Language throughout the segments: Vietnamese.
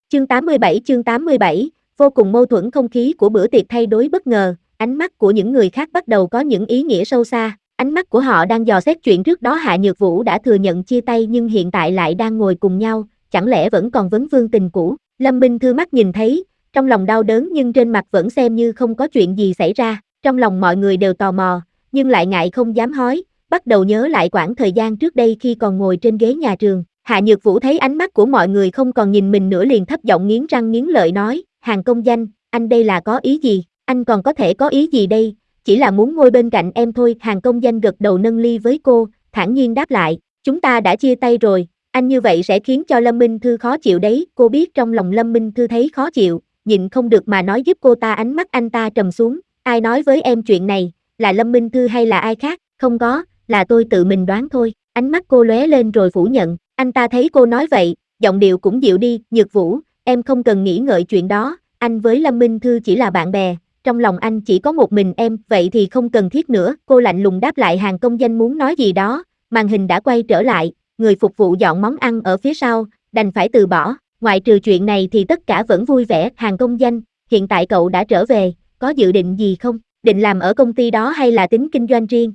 Chương 87, vô cùng mâu thuẫn không khí của bữa tiệc thay đổi bất ngờ, ánh mắt của những người khác bắt đầu có những ý nghĩa sâu xa, ánh mắt của họ đang dò xét chuyện trước đó Hạ Nhược Vũ đã thừa nhận chia tay nhưng hiện tại lại đang ngồi cùng nhau, chẳng lẽ vẫn còn vấn vương tình cũ. Lâm Minh Thư mắt nhìn thấy, trong lòng đau đớn nhưng trên mặt vẫn xem như không có chuyện gì xảy ra, trong lòng mọi người đều tò mò, nhưng lại ngại không dám hỏi, bắt đầu nhớ lại quãng thời gian trước đây khi còn ngồi trên ghế nhà trường. Hạ Nhược Vũ thấy ánh mắt của mọi người không còn nhìn mình nữa liền thấp giọng nghiến răng nghiến lợi nói, Hàn công danh, anh đây là có ý gì, anh còn có thể có ý gì đây, chỉ là muốn ngồi bên cạnh em thôi. Hàn công danh gật đầu nâng ly với cô, thản nhiên đáp lại, chúng ta đã chia tay rồi, anh như vậy sẽ khiến cho Lâm Minh Thư khó chịu đấy. Cô biết trong lòng Lâm Minh Thư thấy khó chịu, nhịn không được mà nói giúp cô ta. Ánh mắt anh ta trầm xuống, ai nói với em chuyện này, là Lâm Minh Thư hay là ai khác? Không có, là tôi tự mình đoán thôi. Ánh mắt cô lóe lên rồi phủ nhận. Anh ta thấy cô nói vậy, giọng điệu cũng dịu đi, Nhược Vũ, em không cần nghĩ ngợi chuyện đó, anh với Lâm Minh Thư chỉ là bạn bè, trong lòng anh chỉ có một mình em, vậy thì không cần thiết nữa. Cô lạnh lùng đáp lại. Hàn công danh muốn nói gì đó, màn hình đã quay trở lại, người phục vụ dọn món ăn ở phía sau, đành phải từ bỏ, ngoại trừ chuyện này thì tất cả vẫn vui vẻ. Hàn công danh, hiện tại cậu đã trở về, có dự định gì không, định làm ở công ty đó hay là tính kinh doanh riêng?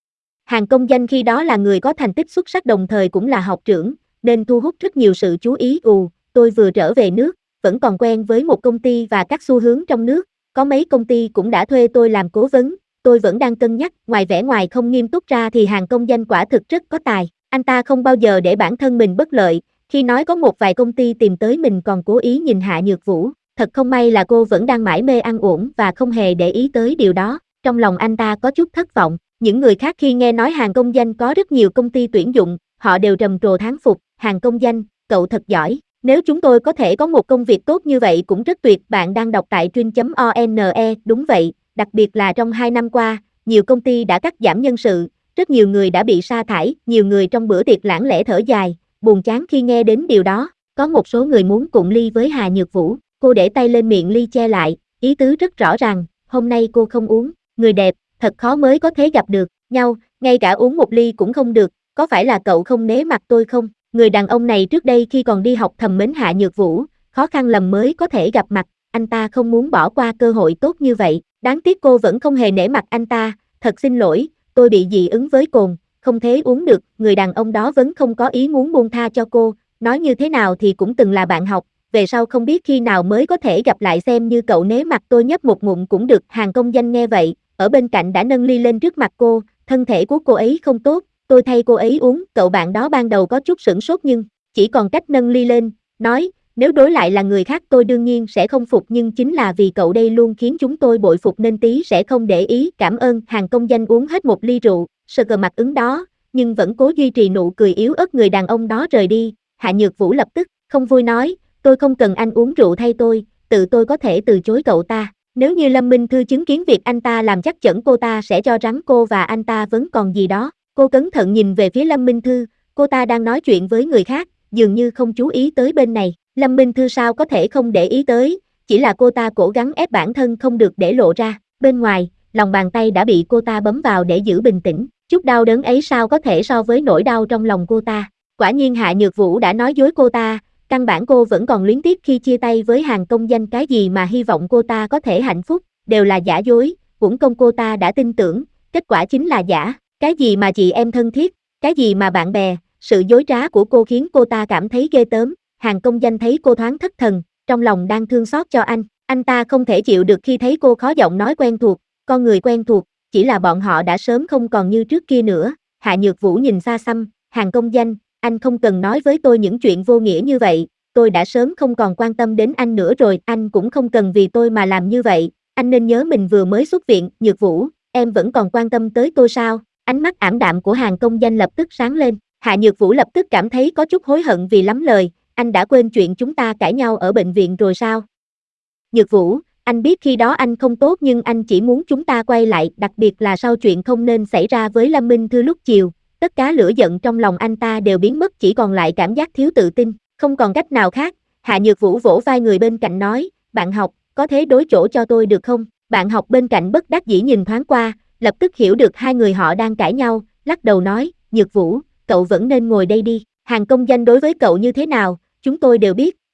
Hàn công danh khi đó là người có thành tích xuất sắc đồng thời cũng là học trưởng, nên thu hút rất nhiều sự chú ý. Tôi vừa trở về nước, vẫn còn quen với một công ty và các xu hướng trong nước, có mấy công ty cũng đã thuê tôi làm cố vấn, tôi vẫn đang cân nhắc. Ngoài vẻ ngoài không nghiêm túc ra thì Hàn công danh quả thực rất có tài, anh ta không bao giờ để bản thân mình bất lợi, khi nói có một vài công ty tìm tới mình còn cố ý nhìn Hạ Nhược Vũ, thật không may là cô vẫn đang mải mê ăn uổng và không hề để ý tới điều đó, trong lòng anh ta có chút thất vọng. Những người khác khi nghe nói Hàn công danh có rất nhiều công ty tuyển dụng, họ đều trầm trồ thán phục, Hàn công danh, cậu thật giỏi, nếu chúng tôi có thể có một công việc tốt như vậy cũng rất tuyệt. Bạn đang đọc tại truyện.one. Đúng vậy, đặc biệt là trong 2 năm qua, nhiều công ty đã cắt giảm nhân sự, rất nhiều người đã bị sa thải, nhiều người trong bữa tiệc lảng lẽ thở dài, buồn chán khi nghe đến điều đó, có một số người muốn cụng ly với Hà Nhược Vũ, cô để tay lên miệng ly che lại, ý tứ rất rõ ràng, hôm nay cô không uống, người đẹp, thật khó mới có thể gặp được nhau, ngay cả uống một ly cũng không được, có phải là cậu không nể mặt tôi không? Người đàn ông này trước đây khi còn đi học thầm mến Hạ Nhược Vũ, khó khăn lắm mới có thể gặp mặt, anh ta không muốn bỏ qua cơ hội tốt như vậy, đáng tiếc cô vẫn không hề nể mặt anh ta, thật xin lỗi, tôi bị dị ứng với cồn, không thể uống được. Người đàn ông đó vẫn không có ý muốn buông tha cho cô, nói như thế nào thì cũng từng là bạn học, về sau không biết khi nào mới có thể gặp lại, xem như cậu nể mặt tôi nhấp một ngụm cũng được. Hàn công danh nghe vậy, ở bên cạnh đã nâng ly lên trước mặt cô, thân thể của cô ấy không tốt, tôi thay cô ấy uống. Cậu bạn đó ban đầu có chút sửng sốt nhưng chỉ còn cách nâng ly lên, nói, nếu đối lại là người khác tôi đương nhiên sẽ không phục, nhưng chính là vì cậu đây luôn khiến chúng tôi bội phục nên tí sẽ không để ý. Cảm ơn. Hàn công danh uống hết một ly rượu, sờ cờ mặt ứng đó, nhưng vẫn cố duy trì nụ cười yếu ớt. Người đàn ông đó rời đi, Hạ Nhược Vũ lập tức không vui nói, tôi không cần anh uống rượu thay tôi, tự tôi có thể từ chối cậu ta. Nếu như Lâm Minh Thư chứng kiến việc anh ta làm chắc chắn cô ta sẽ cho rằng cô và anh ta vẫn còn gì đó. Cô cẩn thận nhìn về phía Lâm Minh Thư, cô ta đang nói chuyện với người khác, dường như không chú ý tới bên này. Lâm Minh Thư sao có thể không để ý tới, chỉ là cô ta cố gắng ép bản thân không được để lộ ra. Bên ngoài, lòng bàn tay đã bị cô ta bấm vào để giữ bình tĩnh, chút đau đớn ấy sao có thể so với nỗi đau trong lòng cô ta. Quả nhiên Hạ Nhược Vũ đã nói dối cô ta, căn bản cô vẫn còn luyến tiếc khi chia tay với Hàn công danh, cái gì mà hy vọng cô ta có thể hạnh phúc, đều là giả dối, uổng công cô ta đã tin tưởng, kết quả chính là giả. Cái gì mà chị em thân thiết, cái gì mà bạn bè, sự dối trá của cô khiến cô ta cảm thấy ghê tởm. Hàn công danh thấy cô thoáng thất thần, trong lòng đang thương xót cho anh ta không thể chịu được khi thấy cô khó giọng nói quen thuộc, con người quen thuộc, chỉ là bọn họ đã sớm không còn như trước kia nữa. Hạ Nhược Vũ nhìn xa xăm, Hàn công danh, anh không cần nói với tôi những chuyện vô nghĩa như vậy, tôi đã sớm không còn quan tâm đến anh nữa rồi, anh cũng không cần vì tôi mà làm như vậy, anh nên nhớ mình vừa mới xuất viện. Nhược Vũ, em vẫn còn quan tâm tới tôi sao? Ánh mắt ảm đạm của Hàn công danh lập tức sáng lên, Hạ Nhược Vũ lập tức cảm thấy có chút hối hận vì lắm lời, anh đã quên chuyện chúng ta cãi nhau ở bệnh viện rồi sao? Nhược Vũ, anh biết khi đó anh không tốt nhưng anh chỉ muốn chúng ta quay lại, đặc biệt là sau chuyện không nên xảy ra với Lâm Minh Thư lúc chiều, tất cả lửa giận trong lòng anh ta đều biến mất, chỉ còn lại cảm giác thiếu tự tin, không còn cách nào khác. Hạ Nhược Vũ vỗ vai người bên cạnh nói, bạn học, có thế đối chỗ cho tôi được không? Bạn học bên cạnh bất đắc dĩ nhìn thoáng qua, lập tức hiểu được hai người họ đang cãi nhau, lắc đầu nói, Nhược Vũ, cậu vẫn nên ngồi đây đi, Hàn công danh đối với cậu như thế nào, chúng tôi đều biết,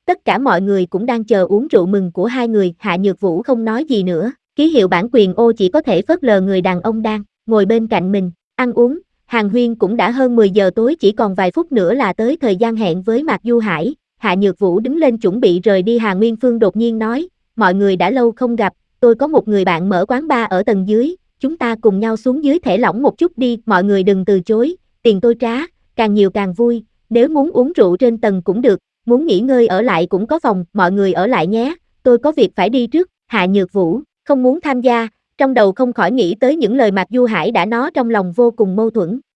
Tất cả mọi người cũng đang chờ uống rượu mừng của hai người, Hạ Nhược Vũ không nói gì nữa, ký hiệu bản quyền ô chỉ có thể phớt lờ người đàn ông đang ngồi bên cạnh mình, ăn uống. Hàn huyên cũng đã hơn 10 giờ tối, chỉ còn vài phút nữa là tới thời gian hẹn với Mạc Du Hải. Hạ Nhược Vũ đứng lên chuẩn bị rời đi, Hà Nguyên Phương đột nhiên nói, mọi người đã lâu không gặp, tôi có một người bạn mở quán bar ở tầng dưới, chúng ta cùng nhau xuống dưới thả lỏng một chút đi, mọi người đừng từ chối, tiền tôi trả, càng nhiều càng vui, nếu muốn uống rượu trên tầng cũng được, muốn nghỉ ngơi ở lại cũng có phòng, mọi người ở lại nhé, tôi có việc phải đi trước. Hạ Nhược Vũ không muốn tham gia, trong đầu không khỏi nghĩ tới những lời Mạc Du Hải đã nói, trong lòng vô cùng mâu thuẫn.